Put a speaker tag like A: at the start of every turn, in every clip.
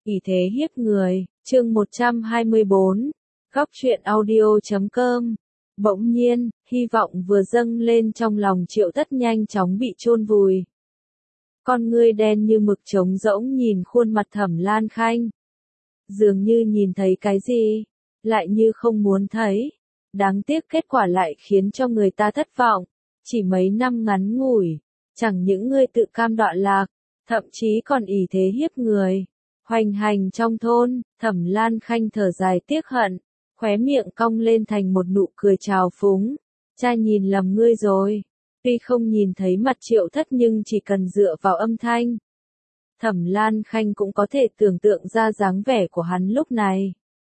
A: ỷ thế hiếp người, chương 124, góc truyện audio.com. Bỗng nhiên, hy vọng vừa dâng lên trong lòng Triệu Thất nhanh chóng bị chôn vùi. Con ngươi đen như mực trống rỗng nhìn khuôn mặt Thẩm Lan Khanh. Dường như nhìn thấy cái gì, lại như không muốn thấy. Đáng tiếc kết quả lại khiến cho người ta thất vọng. Chỉ mấy năm ngắn ngủi, chẳng những ngươi tự cam đoạn lạc, thậm chí còn ỷ thế hiếp người. Hoành hành trong thôn, Thẩm Lan Khanh thở dài tiếc hận, khóe miệng cong lên thành một nụ cười trào phúng. Cha nhìn lầm ngươi rồi. Tuy không nhìn thấy mặt Triệu Thất nhưng chỉ cần dựa vào âm thanh, Thẩm Lan Khanh cũng có thể tưởng tượng ra dáng vẻ của hắn lúc này.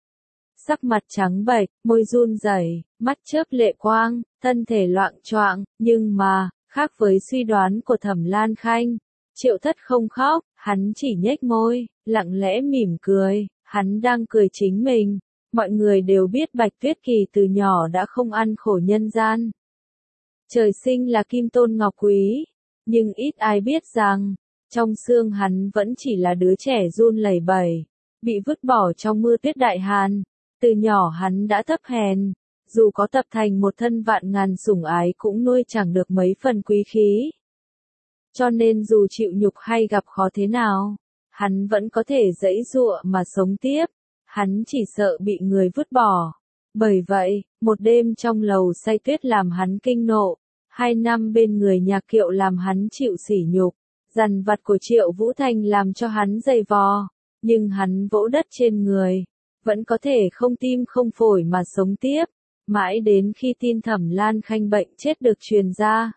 A: Sắc mặt trắng bệch, môi run rẩy, mắt chớp lệ quang, thân thể loạng choạng, nhưng mà, khác với suy đoán của Thẩm Lan Khanh, Triệu Thất không khóc, hắn chỉ nhếch môi, lặng lẽ mỉm cười, hắn đang cười chính mình. Mọi người đều biết Bạch Tuyết Kỳ từ nhỏ đã không ăn khổ nhân gian. Trời sinh là kim tôn ngọc quý, nhưng ít ai biết rằng, trong xương hắn vẫn chỉ là đứa trẻ run lẩy bẩy, bị vứt bỏ trong mưa tuyết đại hàn. Từ nhỏ hắn đã thấp hèn, dù có tập thành một thân vạn ngàn sủng ái cũng nuôi chẳng được mấy phần quý khí. Cho nên dù chịu nhục hay gặp khó thế nào, hắn vẫn có thể giãy giụa mà sống tiếp, hắn chỉ sợ bị người vứt bỏ. Bởi vậy, một đêm trong lầu say tuyết làm hắn kinh nộ, 2 năm bên người Nhạc Kiệu làm hắn chịu sỉ nhục, dằn vặt của Triệu Vũ Thành làm cho hắn dày vò, nhưng hắn vỗ đất trên người, vẫn có thể không tim không phổi mà sống tiếp, mãi đến khi tin Thẩm Lan Khanh bệnh chết được truyền ra.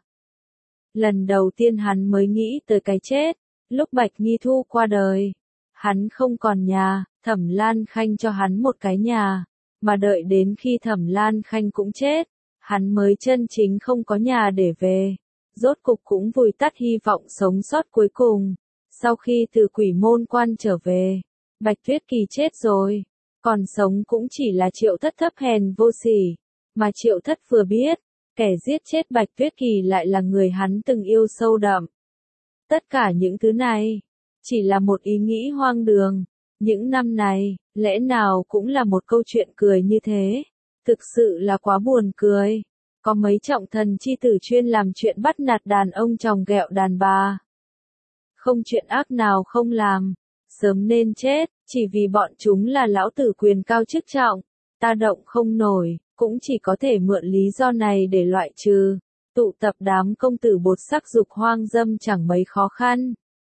A: Lần đầu tiên hắn mới nghĩ tới cái chết, lúc Bạch Nghi Thu qua đời, hắn không còn nhà, Thẩm Lan Khanh cho hắn một cái nhà, mà đợi đến khi Thẩm Lan Khanh cũng chết, hắn mới chân chính không có nhà để về, rốt cục cũng vùi tắt hy vọng sống sót cuối cùng. Sau khi từ Quỷ Môn Quan trở về, Bạch Tuyết Kỳ chết rồi, còn sống cũng chỉ là Triệu Thất thấp hèn vô sỉ, mà Triệu Thất vừa biết, kẻ giết chết Bạch Tuyết Kỳ lại là người hắn từng yêu sâu đậm. Tất cả những thứ này, chỉ là một ý nghĩ hoang đường. Những năm này, lẽ nào cũng là một câu chuyện cười như thế? Thực sự là quá buồn cười. Có mấy trọng thần chi tử chuyên làm chuyện bắt nạt đàn ông chồng ghẹo đàn bà. Không chuyện ác nào không làm. Sớm nên chết, chỉ vì bọn chúng là lão tử quyền cao chức trọng. Ta động không nổi, cũng chỉ có thể mượn lý do này để loại trừ. Tụ tập đám công tử bột sắc dục hoang dâm chẳng mấy khó khăn.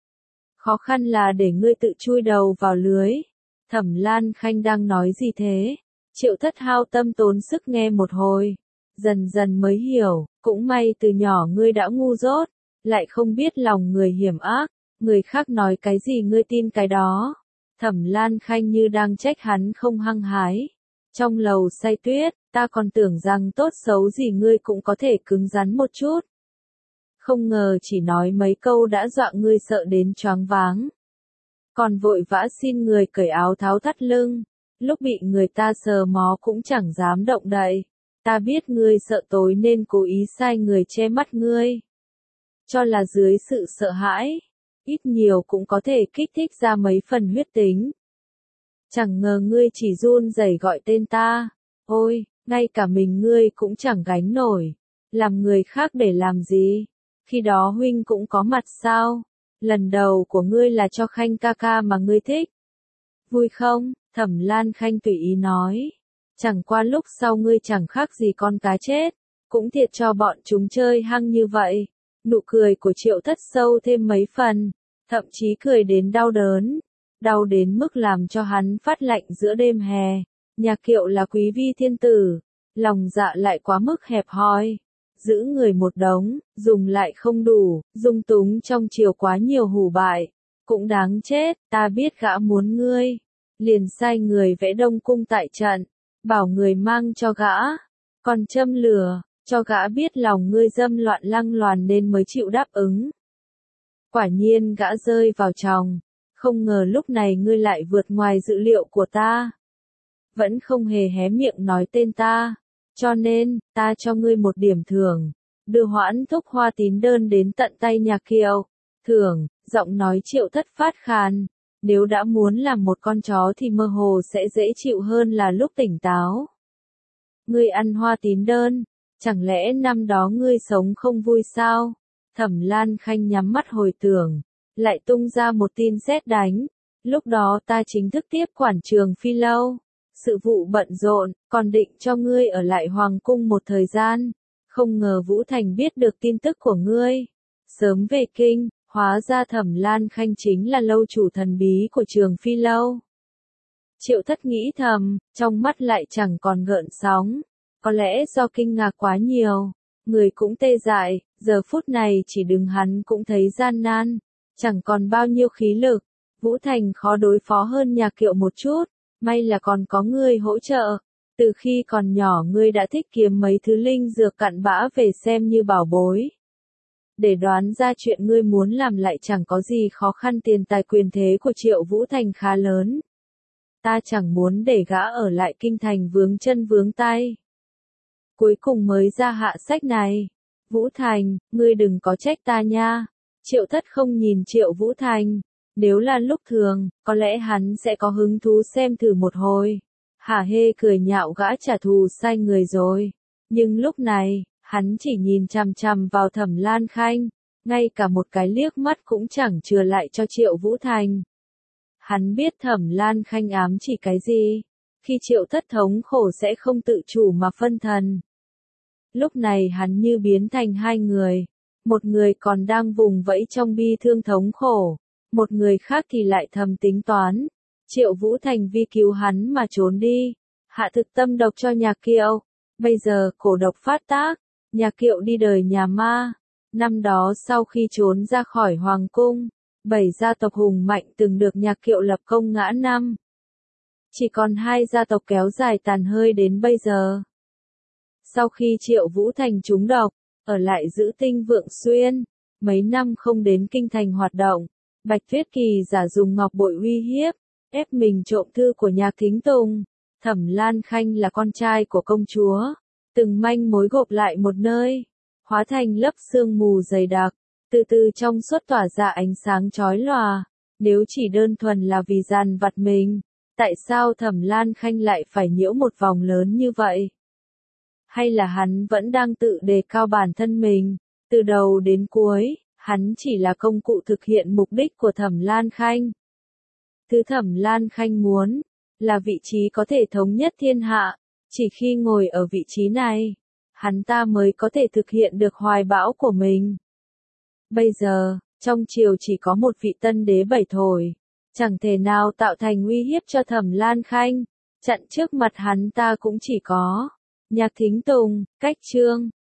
A: Khó khăn là để ngươi tự chui đầu vào lưới. Thẩm Lan Khanh đang nói gì thế? Triệu Thất hao tâm tốn sức nghe một hồi. Dần dần mới hiểu, cũng may từ nhỏ ngươi đã ngu dốt, lại không biết lòng người hiểm ác, người khác nói cái gì ngươi tin cái đó. Thẩm Lan Khanh như đang trách hắn không hăng hái. Trong lầu say tuyết, ta còn tưởng rằng tốt xấu gì ngươi cũng có thể cứng rắn một chút. Không ngờ chỉ nói mấy câu đã dọa ngươi sợ đến choáng váng. Còn vội vã xin người cởi áo tháo thắt lưng, lúc bị người ta sờ mó cũng chẳng dám động đậy. Ta biết ngươi sợ tối nên cố ý sai người che mắt ngươi. Cho là dưới sự sợ hãi, ít nhiều cũng có thể kích thích ra mấy phần huyết tính. Chẳng ngờ ngươi chỉ run rẩy gọi tên ta. Ôi, ngay cả mình ngươi cũng chẳng gánh nổi. Làm người khác để làm gì? Khi đó huynh cũng có mặt sao? Lần đầu của ngươi là cho Khanh ca ca mà ngươi thích. Vui không? Thẩm Lan Khanh tùy ý nói. Chẳng qua lúc sau ngươi chẳng khác gì con cá chết. Cũng thiệt cho bọn chúng chơi hăng như vậy. Nụ cười của Triệu Thất sâu thêm mấy phần. Thậm chí cười đến đau đớn. Đau đến mức làm cho hắn phát lạnh giữa đêm hè. Nhạc Kiệu là quý vi thiên tử. Lòng dạ lại quá mức hẹp hòi. Giữ người một đống, dùng lại không đủ, dung túng trong chiều quá nhiều hủ bại. Cũng đáng chết, ta biết gã muốn ngươi. Liền sai người vẽ Đông Cung tại trận, bảo người mang cho gã. Còn châm lửa, cho gã biết lòng ngươi dâm loạn lăng loàn nên mới chịu đáp ứng. Quả nhiên gã rơi vào tròng, không ngờ lúc này ngươi lại vượt ngoài dự liệu của ta. Vẫn không hề hé miệng nói tên ta. Cho nên, ta cho ngươi một điểm thưởng, đưa Hoãn Thúc Hoa tín đơn đến tận tay Nhạc Kiệu. Thưởng, giọng nói Triệu Thất phát khàn, Nếu đã muốn làm một con chó thì mơ hồ sẽ dễ chịu hơn là lúc tỉnh táo. Ngươi ăn hoa tím đơn, chẳng lẽ năm đó ngươi sống không vui sao? Thẩm Lan Khanh nhắm mắt hồi tưởng, lại tung ra một tin sét đánh. Lúc đó ta chính thức tiếp quản Trường Phi Lâu. Sự vụ bận rộn, còn định cho ngươi ở lại Hoàng Cung một thời gian. Không ngờ Vũ Thành biết được tin tức của ngươi. Sớm về kinh, hóa ra Thẩm Lan Khanh chính là lâu chủ thần bí của Trường Phi Lâu. Triệu Thất nghĩ thầm, trong mắt lại chẳng còn gợn sóng. Có lẽ do kinh ngạc quá nhiều, người cũng tê dại, giờ phút này chỉ đứng hắn cũng thấy gian nan, chẳng còn bao nhiêu khí lực. Vũ Thành khó đối phó hơn Nhạc Kiệu một chút, may là còn có ngươi hỗ trợ. Từ khi còn nhỏ ngươi đã thích kiếm mấy thứ linh dược cặn bã về xem như bảo bối. Để đoán ra chuyện ngươi muốn làm lại chẳng có gì khó khăn, tiền tài quyền thế của Triệu Vũ Thành khá lớn. Ta chẳng muốn để gã ở lại kinh thành vướng chân vướng tay. Cuối cùng mới ra hạ sách này. Vũ Thành, ngươi đừng có trách ta nha. Triệu Thất không nhìn Triệu Vũ Thành. Nếu là lúc thường, có lẽ hắn sẽ có hứng thú xem thử một hồi. Hả hê cười nhạo gã trả thù sai người rồi. Nhưng lúc này, hắn chỉ nhìn chằm chằm vào Thẩm Lan Khanh. Ngay cả một cái liếc mắt cũng chẳng chừa lại cho Triệu Vũ Thành. Hắn biết Thẩm Lan Khanh ám chỉ cái gì. Khi Triệu Thất thống khổ sẽ không tự chủ mà phân thần. Lúc này hắn như biến thành hai người. Một người còn đang vùng vẫy trong bi thương thống khổ. Một người khác thì lại thầm tính toán. Triệu Vũ Thành vì cứu hắn mà trốn đi. Hạ thực tâm độc cho Nhạc Kiệu. Bây giờ cổ độc phát tác. Nhạc Kiệu đi đời nhà ma. Năm đó sau khi trốn ra khỏi Hoàng Cung, 7 gia tộc hùng mạnh từng được Nhạc Kiệu lập công ngã năm. Chỉ còn 2 gia tộc kéo dài tàn hơi đến bây giờ. Sau khi Triệu Vũ Thành trúng độc, ở lại giữ Tinh Vượng Xuyên, mấy năm không đến kinh thành hoạt động, Bạch Tuyết Kỳ giả dùng ngọc bội uy hiếp, ép mình trộm thư của Nhạc Thính Tùng. Thẩm Lan Khanh là con trai của công chúa, từng manh mối gộp lại một nơi, hóa thành lớp sương mù dày đặc, từ từ trong suốt tỏa ra ánh sáng chói lòa. Nếu chỉ đơn thuần là vì dằn vặt mình, tại sao Thẩm Lan Khanh lại phải nhiễu một vòng lớn như vậy? Hay là hắn vẫn đang tự đề cao bản thân mình, từ đầu đến cuối, hắn chỉ là công cụ thực hiện mục đích của Thẩm Lan Khanh. Thứ Thẩm Lan Khanh muốn, là vị trí có thể thống nhất thiên hạ, chỉ khi ngồi ở vị trí này, hắn ta mới có thể thực hiện được hoài bão của mình. Bây giờ, trong triều chỉ có một vị tân đế bảy thổi, chẳng thể nào tạo thành uy hiếp cho Thẩm Lan Khanh, chặn trước mặt hắn ta cũng chỉ có Nhạc Thính Tùng, Cách Trương.